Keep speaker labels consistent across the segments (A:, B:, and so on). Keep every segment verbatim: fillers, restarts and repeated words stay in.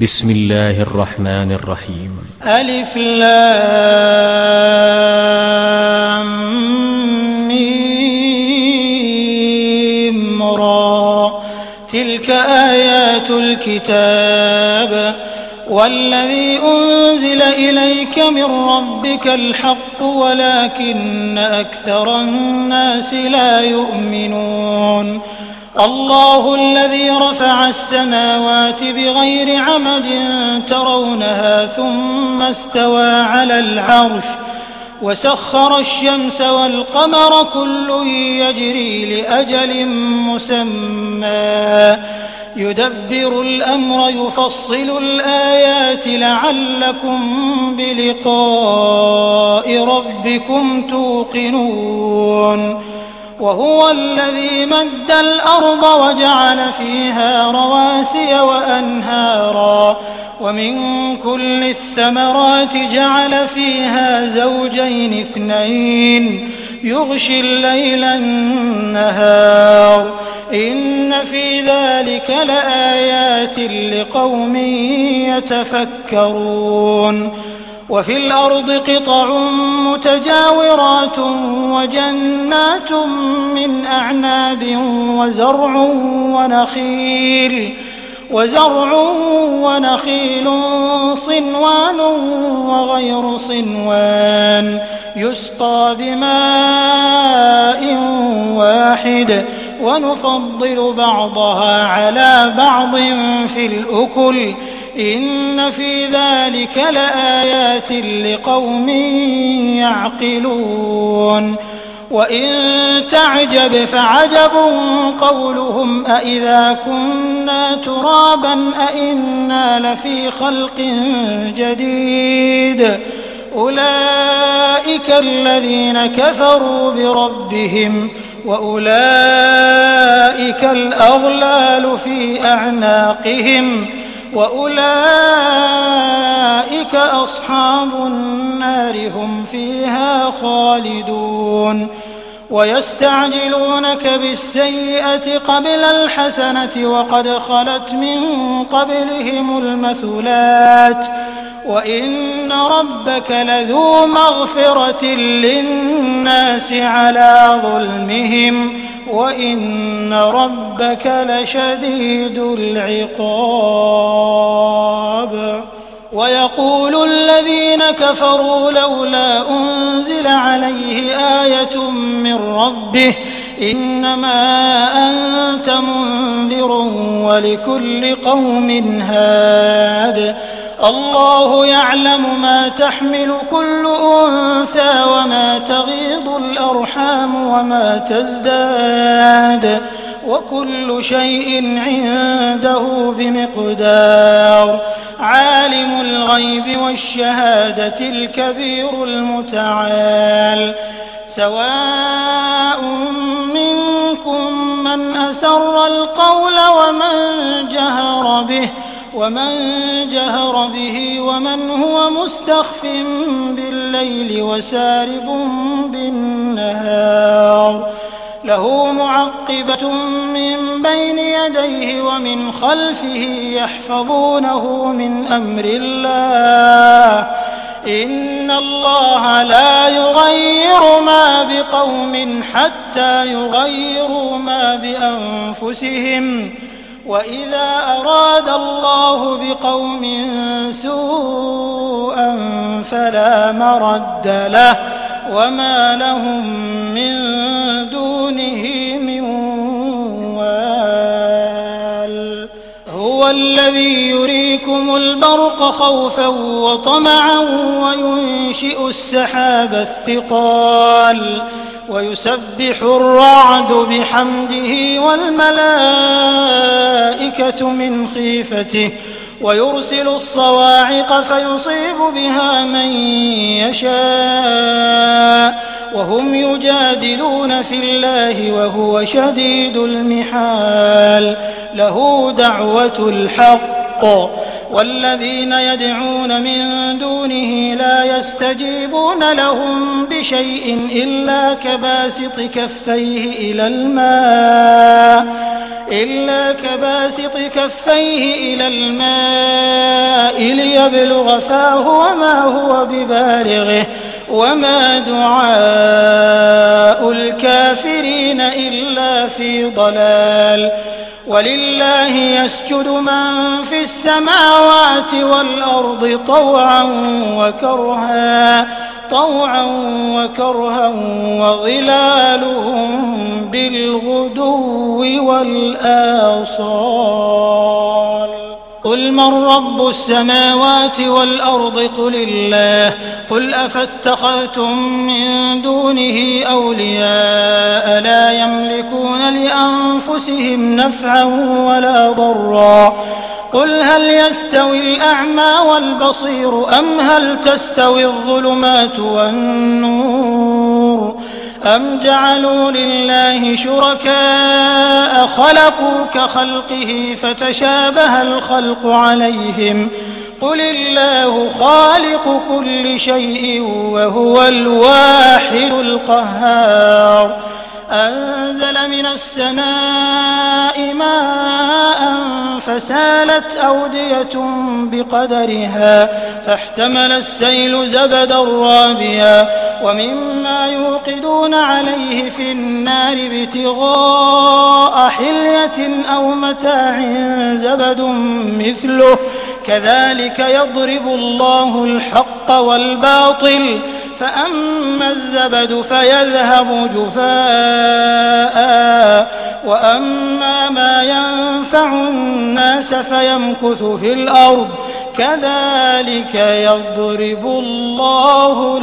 A: بسم الله الرحمن الرحيم.
B: ألف لام ميم را تلك آيات الكتاب والذي أنزل إليك من ربك الحق ولكن أكثر الناس لا يؤمنون. الله الذي رفع السماوات بغير عمد ترونها ثم استوى على العرش وسخر الشمس والقمر كل يجري لأجل مسمى يدبر الأمر يفصل الآيات لعلكم بلقاء ربكم توقنون. وهو الذي مد الأرض وجعل فيها رواسي وأنهارا ومن كل الثمرات جعل فيها زوجين اثنين يغشي الليل النهار إن في ذلك لآيات لقوم يتفكرون. وفي الأرض قطع متجاورات وجنات من أعناب وزرع ونخيل وزرع ونخيل صنوان وغير صنوان يسقى بماء واحد ونفضل بعضها على بعض في الأكل إن في ذلك لآيات لقوم يعقلون. وإن تعجب فعجب قولهم أإذا كنا ترابا أإنا لفي خلق جديد أولئك الذين كفروا بربهم وأولئك الأغلال في أعناقهم وأولئك أصحاب النار هم فيها خالدون. ويستعجلونك بالسيئة قبل الحسنة وقد خلت من قبلهم المثلات وإن ربك لذو مغفرة للناس على ظلمهم وإن ربك لشديد العقاب. ويقول الذين كفروا لولا أنزل عليه آية من ربه إنما أنت منذر ولكل قوم هاد الله يعلم ما تحمل كل أنثى وما تغيض الأرحام وما تزداد وكل شيء عنده بمقدار. عالم الغيب والشهادة الكبير المتعال سواء منكم من أسر القول ومن جهر به ومن جهر به ومن هو مستخف بالليل وسارب بالنهار له معقبة من بين يديه ومن خلفه يحفظونه من أمر الله إن الله لا يغير ما بقوم حتى يغيروا ما بأنفسهم وإذا أراد الله بقوم سوءا فلا مرد له وما لهم من دونه من وال. هو الذي يريكم البرق خوفا وطمعا وينشئ السحاب الثقال ويسبح الرعد بحمده والملائكة من خيفته ويرسل الصواعق فيصيب بها من يشاء وهم يجادلون في الله وهو شديد المحال له دعوة الحق والذين يدعون من دونه لا يستجيبون لهم بشيء إلا كباسط كفيه إلى الماء إلا كباسط كفيه إلى الماء ليبلغ فاه وما هو ببالغه وما دعاء الكافرين إلا في ضلال. ولله يسجد من في السماوات والأرض طوعا وكرها طوعا وكرها وظلالهم بالغدو والآصال. قل من رب السماوات والأرض قل الله. قل أفاتخذتم من دونه أولياء لا يملكون لأنفسهم نفعا ولا ضرا. قل هل يستوي الأعمى والبصير أم هل تستوي الظلمات والنور أم جعلوا لله شركاء خلقوا كخلقه فتشابه الخلق عليهم قل الله خالق كل شيء وهو الواحد القهار. أنزل من السماء ماء فسالت أودية بقدرها فاحتمل السيل زبدا رابيا ومما يوقدون عليه في النار ابتغاء حلية أو متاع زبد مثله كذلك يضرب الله الحق والباطل فأما الزبد فيذهب جفاء وأما ما ينفع الناس فيمكث في الأرض كذلك يضرب الله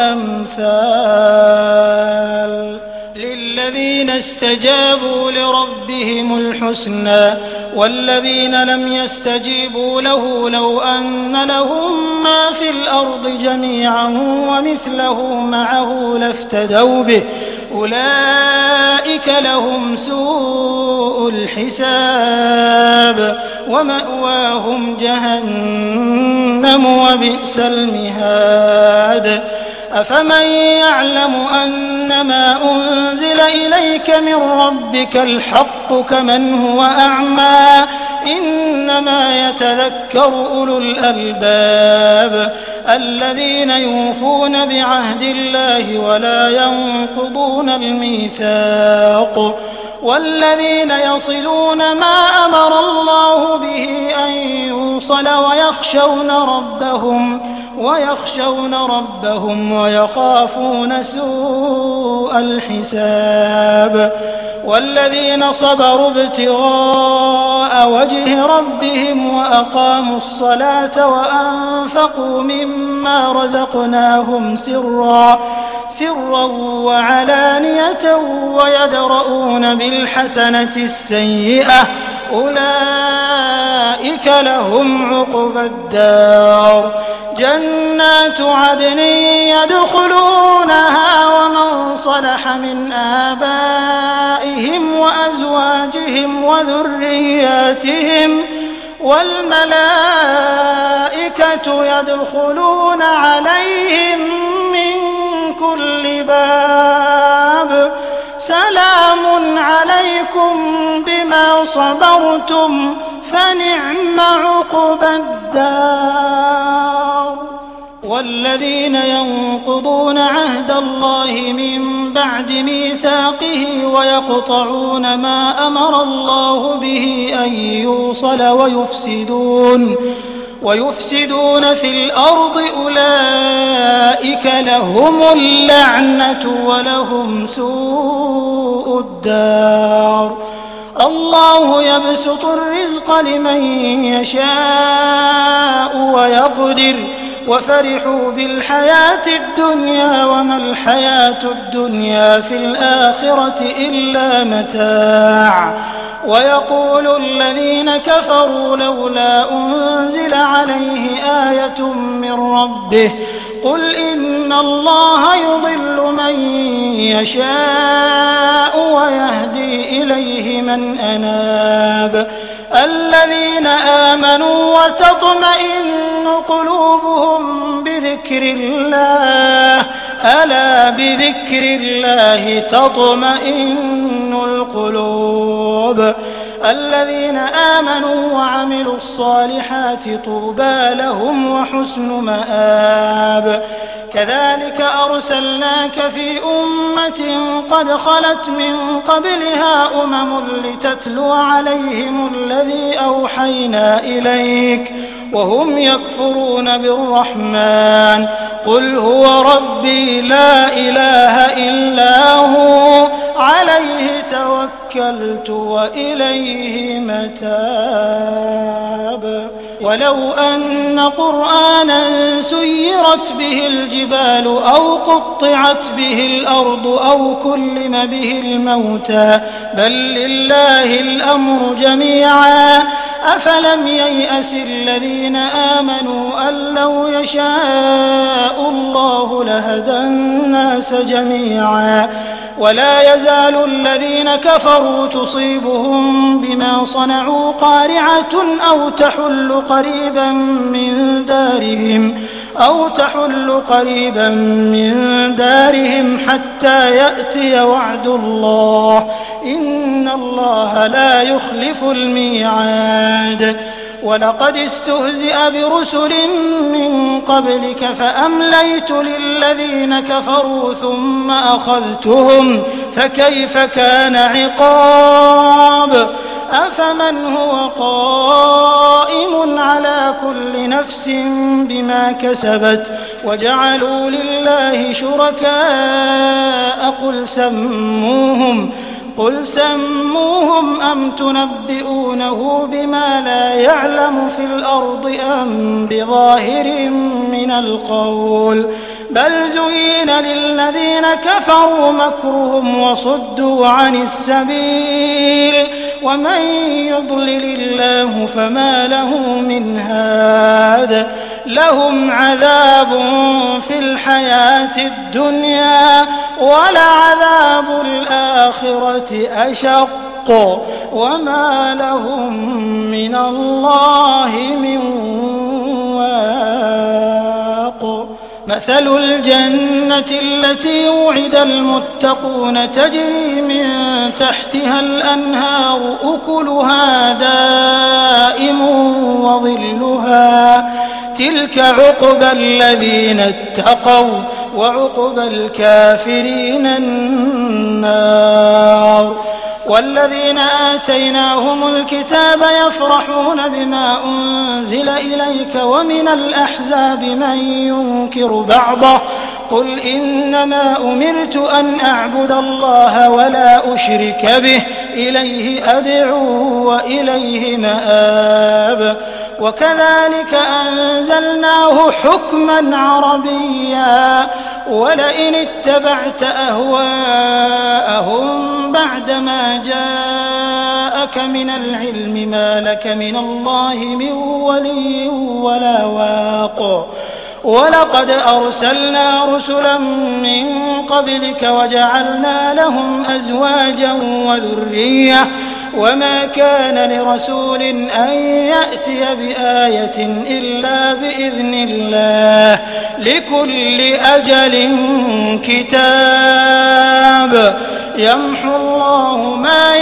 B: الأمثال. للذين استجابوا لربهم الحسنى والذين لم يستجيبوا له لو أن لهم ما في الأرض جميعا ومثله معه لافتدوا به أولئك لهم سوء الحساب ومأواهم جهنم وبئس المهاد. أفمن يعلم أنما أنزل إليك من ربك الحق كمن هو أعمى إنما يتذكر أولو الألباب الذين يوفون بعهد الله ولا ينقضون الميثاق والذين يصلون ما أمر الله به أن يوصل ويخشون ربهم ويخشون ربهم ويخافون سوء الحساب. والذين صبروا ابتغاء وجه ربهم وأقاموا الصلاة وأنفقوا مما رزقناهم سرا سرا وعلانية ويدرؤون بالحسنة السيئة أولئك لهم عقبى الدار جنات عدن يدخلونها ومن صلح من آبائهم وأزواجهم وذرياتهم والملائكة يدخلون عليهم من كل باب سلام عليكم بما صبرتم فنعم عقبى الدار. والذين ينقضون عهد الله من بعد ميثاقه ويقطعون ما أمر الله به أن يوصل ويفسدون ويفسدون في الأرض أولئك لهم اللعنة ولهم سوء الدار. الله يبسط الرزق لمن يشاء ويقدر وفرحوا بالحياة الدنيا وما الحياة الدنيا في الآخرة إلا متاع. ويقول الذين كفروا لولا أنزل عليه آية من ربه قل إن الله يضل من يشاء ويهدي إليه من أناب. الذين آمنوا وتطمئن قلوبهم بذكر الله ألا بذكر الله تطمئن القلوب. الذين آمنوا وعملوا الصالحات طوبى لهم وحسن مآب. كذلك أرسلناك في أمة قد خلت من قبلها أمم لتتلو عليهم الذي أوحينا إليك وهم يكفرون بالرحمن قل هو ربي لا إله إلا هو عليه توكلت وإليه متاب. ولو أن قرآنا سيرت به الجبال أو قطعت به الأرض أو كلم به الموتى بل لله الأمر جميعا أفلم ييأس الذين آمنوا أن لو يشاء الله لهدى الناس جميعا ولا يزال الذين كفروا تصيبهم بما صنعوا قارعة أو تحل قريبا من دارهم أو تحل قريبا من دارهم حتى يأتي وعد الله إن الله لا يخلف الميعاد. ولقد استهزئ برسل من قبلك فأمليت للذين كفروا ثم أخذتهم فكيف كان عقاب. أفمن هو قائم على كل نفس بما كسبت وجعلوا لله شركاء قل سموهم قل سموهم أم تنبئونه بما لا يعلم في الأرض أم بظاهر من القول بل زين للذين كفروا مكرهم وصدوا عن السبيل ومن يضلل الله فما له من هاد. لهم عذاب في الحياة الدنيا ولعذاب الآخرة أشق وما لهم من الله من واق. مثل الجنة التي وعد المتقون تجري من تحتها الأنهار أكلها دائم وظلها تلك عقبى الذين اتقوا وعقبى الكافرين النار. والذين آتيناهم الكتاب يفرحون بما أنزل إليك ومن الأحزاب من ينكر بعضه قل إنما أمرت أن أعبد الله ولا أشرك به إليه أدعو وإليه مآب. وكذلك أنزلناه حكما عربيا ولئن اتبعت أهواءهم بعدما جاءك من العلم ما لك من الله من ولي ولا واق. ولقد أرسلنا رسلا من قبلك وجعلنا لهم أزواجا وذرية وما كان لرسول أن يأتي بآية إلا بإذن الله لكل أجل كتاب يمحو الله ما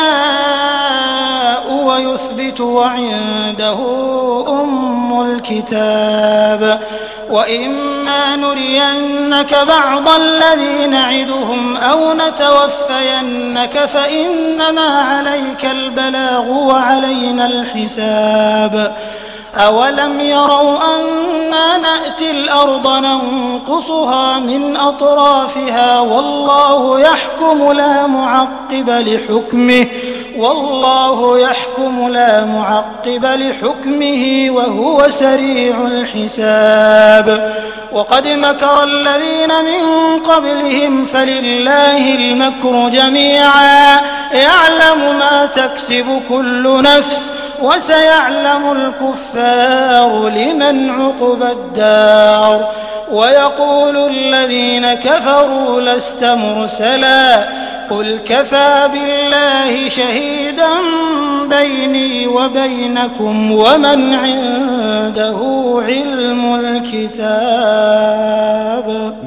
B: يشاء ويثبت وعنده أم الكتاب. وإما نرينك بعض الذي نعدهم أو نتوفينك فإنما عليك البلاغ وعلينا الحساب. أولم يروا أنا نأتي الأرض ننقصها من أطرافها والله يحكم لا معقب لحكمه والله يحكم لا معقب لحكمه وهو سريع الحساب. وقد مكر الذين من قبلهم فلله المكر جميعا يعلم ما تكسب كل نفس وسيعلم الكفار لمن عقبى الدار. ويقول الذين كفروا لست مرسلا قل كفى بالله شهيدا بيني وبينكم ومن عنده علم الكتاب.